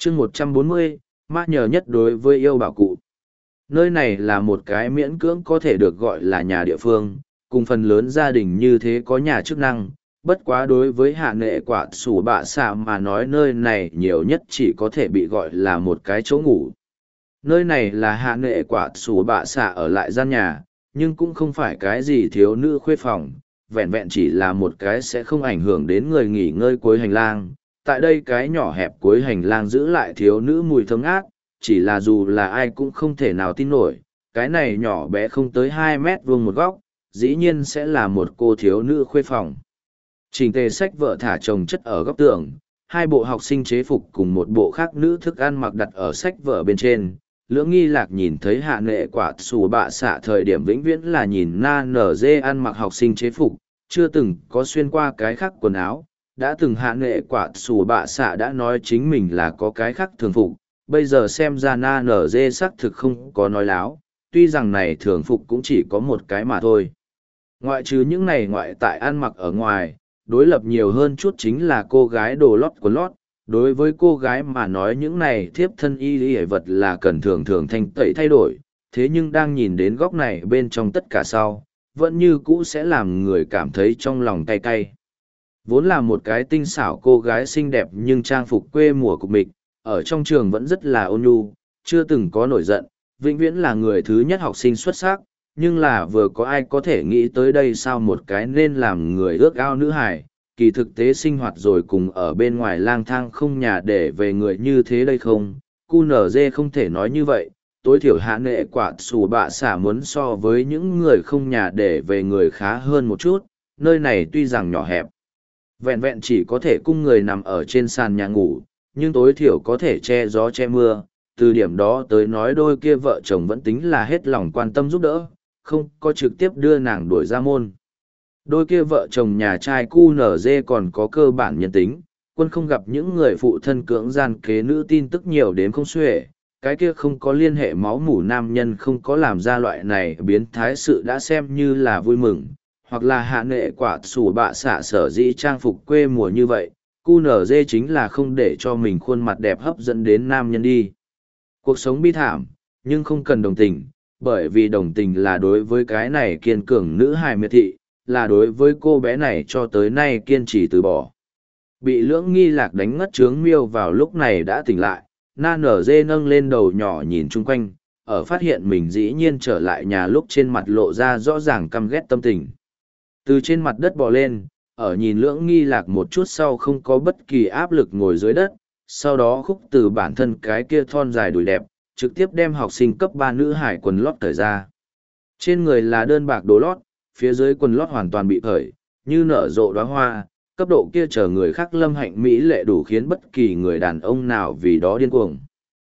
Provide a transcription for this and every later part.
chương 140, ma nhờ nhất đối với yêu bảo cụ. Nơi này là một cái miễn cưỡng có thể được gọi là nhà địa phương, cùng phần lớn gia đình như thế có nhà chức năng. Bất quá đối với hạ nghệ quả sủ bạ xạ mà nói nơi này nhiều nhất chỉ có thể bị gọi là một cái chỗ ngủ. Nơi này là hạ nghệ quả sủ bạ xạ ở lại gian nhà, nhưng cũng không phải cái gì thiếu nữ khuê phòng, vẹn vẹn chỉ là một cái sẽ không ảnh hưởng đến người nghỉ ngơi cuối hành lang. Tại đây cái nhỏ hẹp cuối hành lang giữ lại thiếu nữ mùi thơm ngát, chỉ là dù là ai cũng không thể nào tin nổi, cái này nhỏ bé không tới 2 mét vuông một góc, dĩ nhiên sẽ là một cô thiếu nữ khuê phòng. Chỉnh tề sách vợ thả chồng chất ở góc tường, hai bộ học sinh chế phục cùng một bộ khác nữ thức ăn mặc đặt ở sách vợ bên trên. Lưỡng nghi lạc nhìn thấy hạ nghệ quả xù bạ xạ thời điểm vĩnh viễn là nhìn na nở dê ăn mặc học sinh chế phục, chưa từng có xuyên qua cái khác quần áo. Đã từng hạ nghệ quả xù bạ xạ đã nói chính mình là có cái khác thường phục, bây giờ xem ra na nở dê xác thực không có nói láo, tuy rằng này thường phục cũng chỉ có một cái mà thôi. Ngoại trừ những này ngoại tại ăn mặc ở ngoài, đối lập nhiều hơn chút chính là cô gái đồ lót quần lót. Đối với cô gái mà nói những này thiếp thân y lý vật là cần thường thường thanh tẩy thay đổi, thế nhưng đang nhìn đến góc này bên trong tất cả sau, vẫn như cũ sẽ làm người cảm thấy trong lòng cay cay. Vốn là một cái tinh xảo cô gái xinh đẹp nhưng trang phục quê mùa cục mịch, ở trong trường vẫn rất là ôn nhu, chưa từng có nổi giận, vĩnh viễn là người thứ nhất học sinh xuất sắc, nhưng là vừa có ai có thể nghĩ tới đây sao một cái nên làm người ước ao nữ hài, kỳ thực tế sinh hoạt rồi cùng ở bên ngoài lang thang không nhà để về người như thế đây không, QNZ không thể nói như vậy, tối thiểu hạ nghệ quả xù bạ xả muốn so với những người không nhà để về người khá hơn một chút, nơi này tuy rằng nhỏ hẹp, vẹn vẹn chỉ có thể cung người nằm ở trên sàn nhà ngủ, nhưng tối thiểu có thể che gió che mưa, từ điểm đó tới nói đôi kia vợ chồng vẫn tính là hết lòng quan tâm giúp đỡ, không có trực tiếp đưa nàng đuổi ra môn. Đôi kia vợ chồng nhà trai QNZ còn có cơ bản nhân tính, quân không gặp những người phụ thân cưỡng gian kế nữ tin tức nhiều đến không xuể, cái kia không có liên hệ máu mủ nam nhân không có làm ra loại này biến thái sự đã xem như là vui mừng, hoặc là hạ nghệ quả sủ bạ xạ sở dĩ trang phục quê mùa như vậy, QNZ chính là không để cho mình khuôn mặt đẹp hấp dẫn đến nam nhân đi. Cuộc sống bi thảm, nhưng không cần đồng tình, bởi vì đồng tình là đối với cái này kiên cường nữ hài miệt thị, là đối với cô bé này cho tới nay kiên trì từ bỏ. Bị lưỡng nghi lạc đánh ngất trướng miêu vào lúc này đã tỉnh lại, na nở dê nâng lên đầu nhỏ nhìn chung quanh, ở phát hiện mình dĩ nhiên trở lại nhà lúc trên mặt lộ ra rõ ràng căm ghét tâm tình. Từ trên mặt đất bò lên, ở nhìn lưỡng nghi lạc một chút sau không có bất kỳ áp lực ngồi dưới đất, sau đó khúc từ bản thân cái kia thon dài đùi đẹp, trực tiếp đem học sinh cấp 3 nữ hải quần lót cởi ra. Trên người là đơn bạc đồ lót, phía dưới quần lót hoàn toàn bị cởi, như nở rộ đóa hoa, cấp độ kia chờ người khác lâm hạnh mỹ lệ đủ khiến bất kỳ người đàn ông nào vì đó điên cuồng.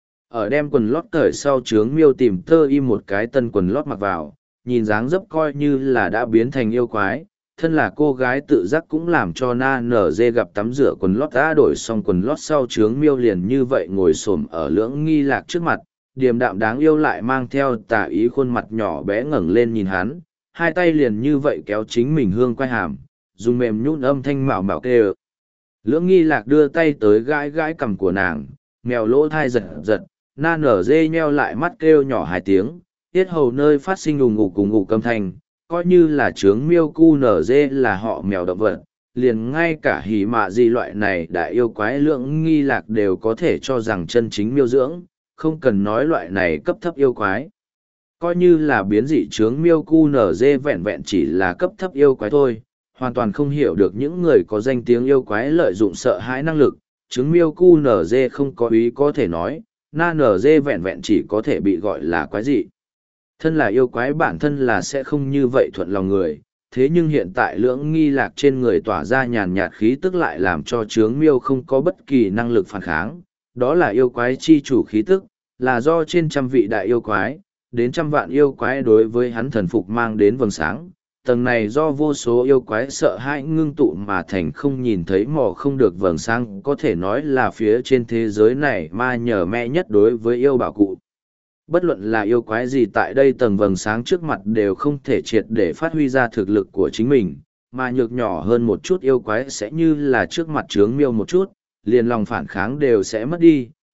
Ở đem quần lót cởi sau trướng miêu tìm tơ im một cái tân quần lót mặc vào, nhìn dáng dấp coi như là đã biến thành yêu quái, thân là cô gái tự giác cũng làm cho na nở dê gặp tắm rửa quần lót đã đổi xong quần lót sau trướng miêu liền như vậy ngồi xổm ở lưỡng nghi lạc trước mặt, điềm đạm đáng yêu lại mang theo tà ý khuôn mặt nhỏ bé ngẩng lên nhìn hắn, hai tay liền như vậy kéo chính mình hương quay hàm, dùng mềm nhún âm thanh mạo mạo kêu. Lưỡng nghi lạc đưa tay tới gãi gãi cằm của nàng, mèo lỗ thai giật giật, na nở dê nheo lại mắt kêu nhỏ 2 tiếng, tiết hầu nơi phát sinh ùng ục cùng ục âm thanh, coi như là trướng miêu cu nở dê là họ mèo động vật, liền ngay cả hỉ mạ gì loại này đại yêu quái lưỡng nghi lạc đều có thể cho rằng chân chính miêu dưỡng, không cần nói loại này cấp thấp yêu quái. Coi như là biến dị trướng miêu cu nở dê vẹn vẹn chỉ là cấp thấp yêu quái thôi, hoàn toàn không hiểu được những người có danh tiếng yêu quái lợi dụng sợ hãi năng lực, trứng miêu cu nở dê không có ý có thể nói, na nở dê vẹn vẹn chỉ có thể bị gọi là quái dị. Thân là yêu quái bản thân là sẽ không như vậy thuận lòng người, thế nhưng hiện tại lưỡng nghi lạc trên người tỏa ra nhàn nhạt khí tức lại làm cho trướng miêu không có bất kỳ năng lực phản kháng, đó là yêu quái chi chủ khí tức, là do trên trăm vị đại yêu quái, đến trăm vạn yêu quái đối với hắn thần phục mang đến vầng sáng. Tầng này do vô số yêu quái sợ hãi ngưng tụ mà thành không nhìn thấy mò không được vầng sáng, có thể nói là phía trên thế giới này ma nhờ mẹ nhất đối với yêu bảo cụ. Bất luận là yêu quái gì tại đây tầng vầng sáng trước mặt đều không thể triệt để phát huy ra thực lực của chính mình, mà nhược nhỏ hơn một chút yêu quái sẽ như là trước mặt trướng miêu một chút, liền lòng phản kháng đều sẽ mất đi,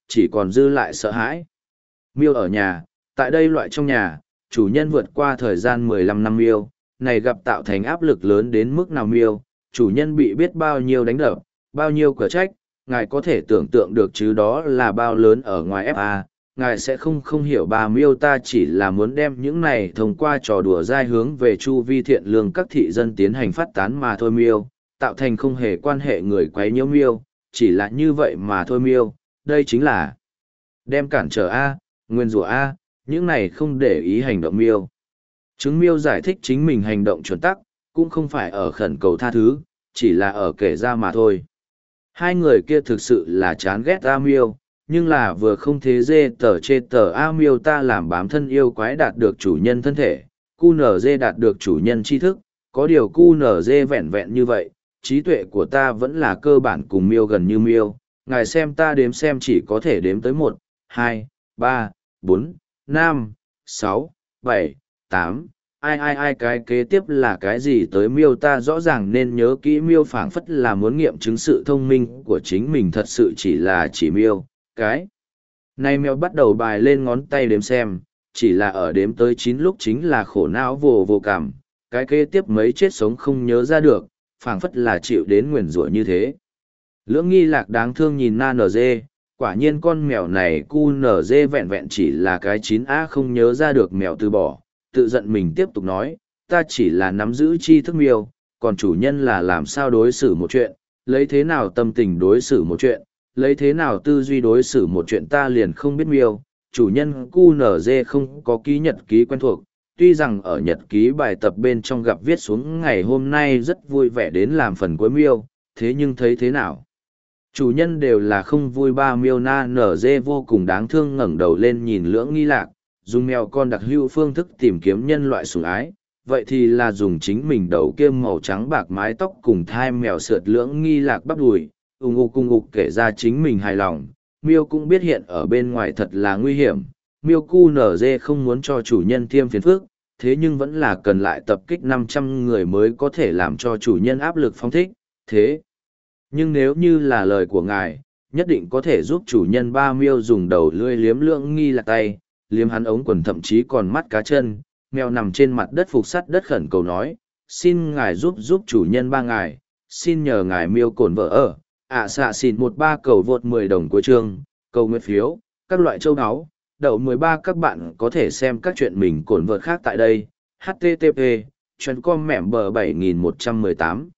chỉ còn dư lại sợ hãi. Miêu ở nhà, tại đây loại trong nhà, chủ nhân vượt qua thời gian 15 năm miêu, này gặp tạo thành áp lực lớn đến mức nào miêu, chủ nhân bị biết bao nhiêu đánh đập, bao nhiêu cửa trách, ngài có thể tưởng tượng được chứ đó là bao lớn ở ngoài FA, ngài sẽ không hiểu bà miêu ta chỉ là muốn đem những này thông qua trò đùa dai hướng về chu vi thiện lương các thị dân tiến hành phát tán mà thôi miêu, tạo thành không hề quan hệ người quấy nhiễu miêu, chỉ là như vậy mà thôi miêu, đây chính là đem cản trở A, nguyên rủa A, những này không để ý hành động miêu. Chứng miêu giải thích chính mình hành động chuẩn tắc, cũng không phải ở khẩn cầu tha thứ, chỉ là ở kể ra mà thôi. Hai người kia thực sự là chán ghét A miêu, nhưng là vừa không thế dê tờ chê tờ A miêu ta làm bám thân yêu quái đạt được chủ nhân thân thể, cu nở dê đạt được chủ nhân tri thức, có điều cu nở dê vẹn vẹn như vậy, trí tuệ của ta vẫn là cơ bản cùng miêu gần như miêu, ngài xem ta đếm xem chỉ có thể đếm tới 1, 2, 3, 4, 5, 6, 7, 8, ai cái kế tiếp là cái gì tới miêu ta rõ ràng nên nhớ kỹ miêu phảng phất là muốn nghiệm chứng sự thông minh của chính mình thật sự chỉ miêu, cái. Này mèo bắt đầu bài lên ngón tay đếm xem, chỉ là ở đếm tới 9 lúc chính là khổ não vô cảm, cái kế tiếp mấy chết sống không nhớ ra được, phảng phất là chịu đến nguyền rủa như thế. Lưỡng nghi lạc đáng thương nhìn na nở dê, quả nhiên con mèo này cu nở dê vẹn vẹn chỉ là cái 9A không nhớ ra được mèo từ bỏ, tự giận mình tiếp tục nói, ta chỉ là nắm giữ tri thức miêu, còn chủ nhân là làm sao đối xử một chuyện, lấy thế nào tâm tình đối xử một chuyện, lấy thế nào tư duy đối xử một chuyện ta liền không biết miêu. Chủ nhân QNZ không có ký nhật ký quen thuộc, tuy rằng ở nhật ký bài tập bên trong gặp viết xuống ngày hôm nay rất vui vẻ đến làm phần cuối miêu, thế nhưng thấy thế nào? Chủ nhân đều là không vui ba miêu na nở dê vô cùng đáng thương ngẩng đầu lên nhìn lưỡng nghi lạc, dùng mèo con đặc hữu phương thức tìm kiếm nhân loại sủng ái, vậy thì là dùng chính mình đầu kia màu trắng bạc mái tóc cùng thai mèo sượt lưỡng nghi lạc bắp đùi, ung ục kể ra chính mình hài lòng. Miêu cũng biết hiện ở bên ngoài thật là nguy hiểm, miêu cu nở dê không muốn cho chủ nhân thêm phiền phức, thế nhưng vẫn là cần lại tập kích 500 người mới có thể làm cho chủ nhân áp lực phóng thích, thế. Nhưng nếu như là lời của ngài, nhất định có thể giúp chủ nhân ba miêu dùng đầu lưỡi liếm lưỡng nghi lạc tay, liếm hắn ống quần thậm chí còn mắt cá chân, mèo nằm trên mặt đất phục sắt đất khẩn cầu nói, xin ngài giúp chủ nhân ba ngài, xin nhờ ngài miêu cổn vợ ở, xạ xịn 13 cầu vượt 10 đồng cuối chương, cầu nguyện phiếu, các loại châu áo, đậu 13 các bạn có thể xem các chuyện mình cổn vợt khác tại đây, http, chuyên com mẻm bờ 7118.